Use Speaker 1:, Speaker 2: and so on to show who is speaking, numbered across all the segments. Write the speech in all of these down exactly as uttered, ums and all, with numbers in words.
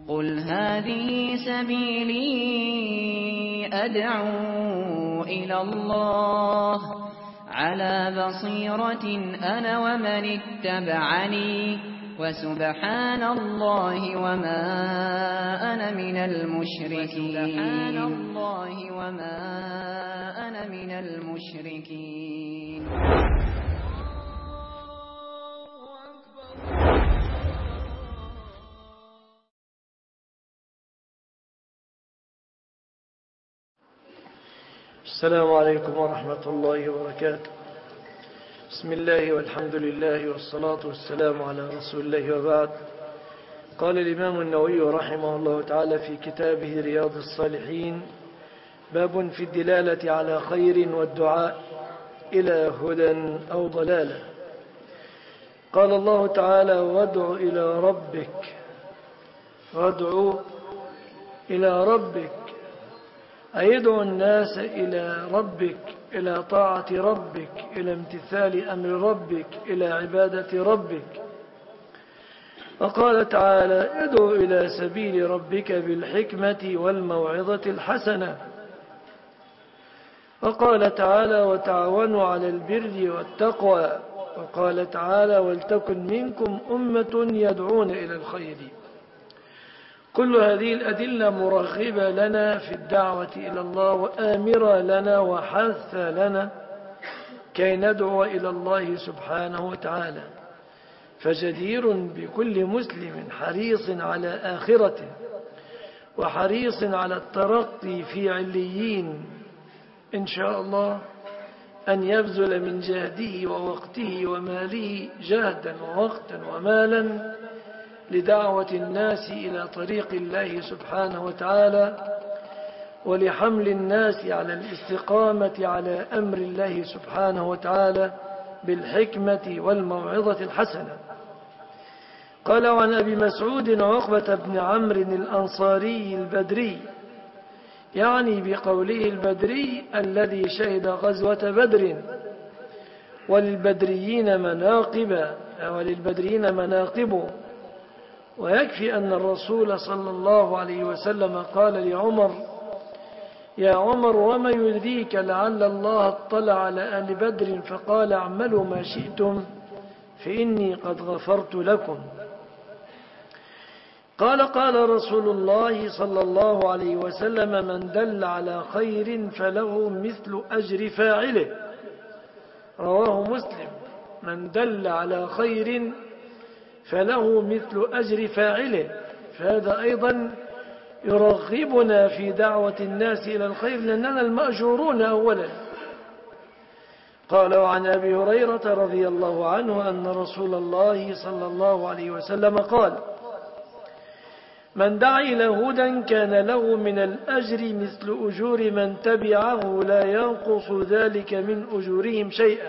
Speaker 1: قل هذه سبيلي أدعو إلى الله على بصيرة أنا ومن اتبعني وسبحان الله وما أنا من المشركين سبحان الله وما أنا من المشركين.
Speaker 2: السلام عليكم ورحمة الله وبركاته. بسم الله والحمد لله والصلاة والسلام على رسول الله وبعد. قال الإمام النووي رحمه الله تعالى في كتابه رياض الصالحين: باب في الدلالة على خير والدعاء إلى هدى أو ضلالة. قال الله تعالى: وادع إلى ربك وادع إلى ربك، أي ادعو الناس إلى ربك، إلى طاعة ربك، إلى امتثال أمر ربك، إلى عبادة ربك. وقال تعالى: ادعو إلى سبيل ربك بالحكمة والموعظة الحسنة. وقال تعالى: وتعاونوا على البر والتقوى. وقال تعالى: ولتكن منكم أمة يدعون إلى الخير. كل هذه الأدلة مرغبة لنا في الدعوة إلى الله، وآمرة لنا وحث لنا كي ندعو إلى الله سبحانه وتعالى. فجدير بكل مسلم حريص على آخرته وحريص على الترقي في عليين إن شاء الله أن يبذل من جهده ووقته وماله جهدا ووقتا ومالا لدعوة الناس إلى طريق الله سبحانه وتعالى، ولحمل الناس على الاستقامة على أمر الله سبحانه وتعالى بالحكمة والموعظة الحسنة. قال: عن أبي مسعود عقبة بن عمرو الأنصاري البدري، يعني بقوله البدري الذي شهد غزوة بدر. وللبدريين مناقب وللبدريين مناقب ويكفي أن الرسول صلى الله عليه وسلم قال لعمر: يا عمر، وما يدريك لعل الله اطلع على أهل بدر فقال: اعملوا ما شئتم فإني قد غفرت لكم. قال: قال رسول الله صلى الله عليه وسلم: من دل على خير فله مثل أجر فاعله. رواه مسلم. من دل على خير فله مثل أجر فاعله. فهذا أيضا يرغبنا في دعوة الناس إلى الخير، لأننا المأجورون أولا. قال: وعن أبي هريرة رضي الله عنه أن رسول الله صلى الله عليه وسلم قال: من دعا إلى هدى كان له من الأجر مثل أجور من تبعه لا ينقص ذلك من أجورهم شيئا،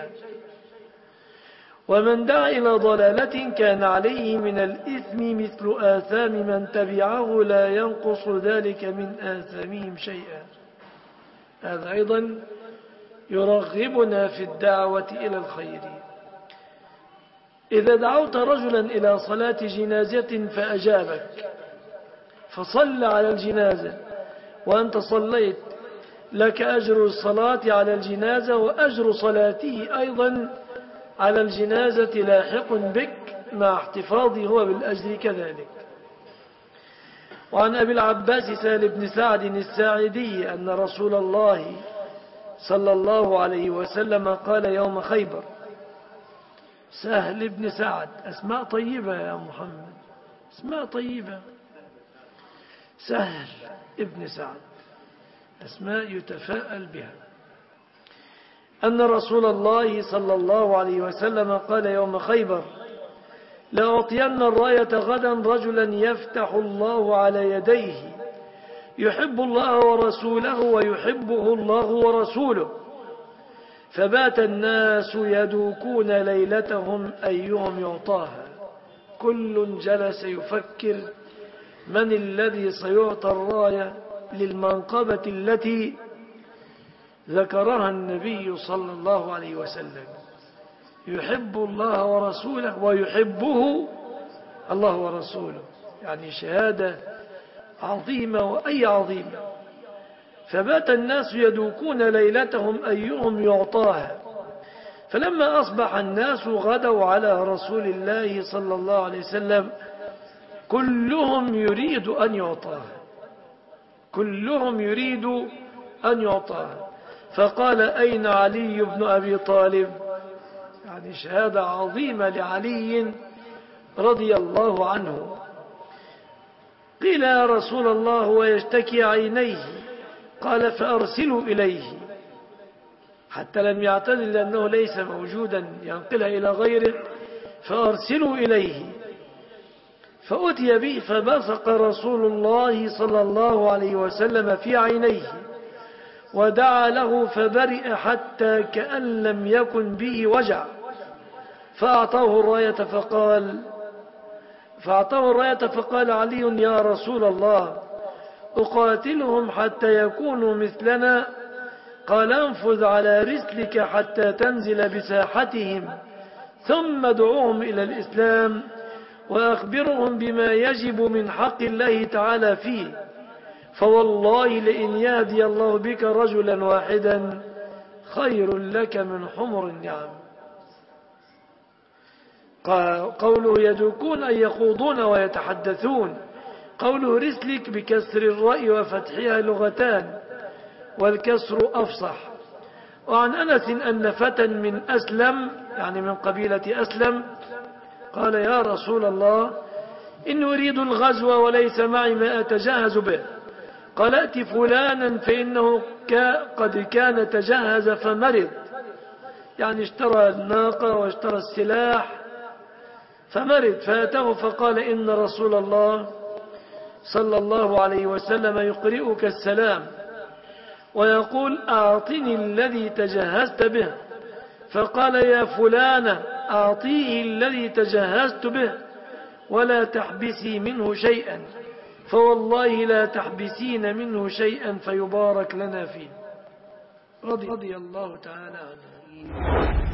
Speaker 2: ومن دعا إلى ضلالة كان عليه من الإثم مثل آثام من تبعه لا ينقص ذلك من آثامهم شيئا. هذا أيضا يرغبنا في الدعوة إلى الخير. إذا دعوت رجلا إلى صلاة جنازة فأجابك فصل على الجنازة وأنت صليت، لك أجر الصلاة على الجنازة وأجر صلاته أيضا على الجنازة لاحق بك مع احتفاظه هو بالأجر كذلك. وعن أبي العباس سهل بن سعد الساعدي أن رسول الله صلى الله عليه وسلم قال يوم خيبر: سهل بن سعد، أسماء طيبة يا محمد، أسماء طيبة. سهل ابن سعد، أسماء يتفاءل بها. أن رسول الله صلى الله عليه وسلم قال يوم خيبر: لأعطين الراية غدا رجلا يفتح الله على يديه يحب الله ورسوله ويحبه الله ورسوله. فبات الناس يدوكون ليلتهم أيهم يعطاها، كل جلس يفكر من الذي سيعطى الراية للمنقبة التي ذكرها النبي صلى الله عليه وسلم. يحب الله ورسوله ويحبه الله ورسوله، يعني شهادة عظيمة وأي عظيمة. فبات الناس يدوكون ليلتهم أيهم يعطاها. فلما أصبح الناس غدوا على رسول الله صلى الله عليه وسلم كلهم يريد أن يعطاها، كلهم يريد أن يعطاها. فقال: أين علي بن أبي طالب؟ يعني شهادة عظيمة لعلي رضي الله عنه. قيل: يا رسول الله ويشتكي عينيه. قال: فأرسلوا إليه، حتى لم يعتذر لأنه ليس موجودا ينقلها إلى غيره. فأرسلوا إليه. فأتي به فبصق رسول الله صلى الله عليه وسلم في عينيه ودعا له فبرئ حتى كأن لم يكن به وجع. فأعطاه الراية فقال فأعطاه الراية فقال علي: يا رسول الله أقاتلهم حتى يكونوا مثلنا؟ قال: انفذ على رسلك حتى تنزل بساحتهم ثم ادعوهم إلى الإسلام وأخبرهم بما يجب من حق الله تعالى فيه، فوالله لئن يهدي الله بك رجلا واحدا خير لك من حمر النعم. قوله يدوكون أي يخوضون ويتحدثون. قوله رسلك بكسر الراء وفتحها لغتان، والكسر أفصح. وعن أنس أن فتى من أسلم، يعني من قبيلة أسلم، قال: يا رسول الله إن أريد الغزو وليس معي ما أتجهز به. قال: ائت فلانا فإنه قد كان تجهز فمرض، يعني اشترى الناقة واشترى السلاح فمرض. فأتاه فقال: إن رسول الله صلى الله عليه وسلم يقرئك السلام ويقول: أعطني الذي تجهزت به. فقال: يا فلان أعطيه الذي تجهزت به ولا تحبسي منه شيئا، فوالله لا تحبسين منه شيئا فيبارك لنا فيه. رضي الله تعالى عنه.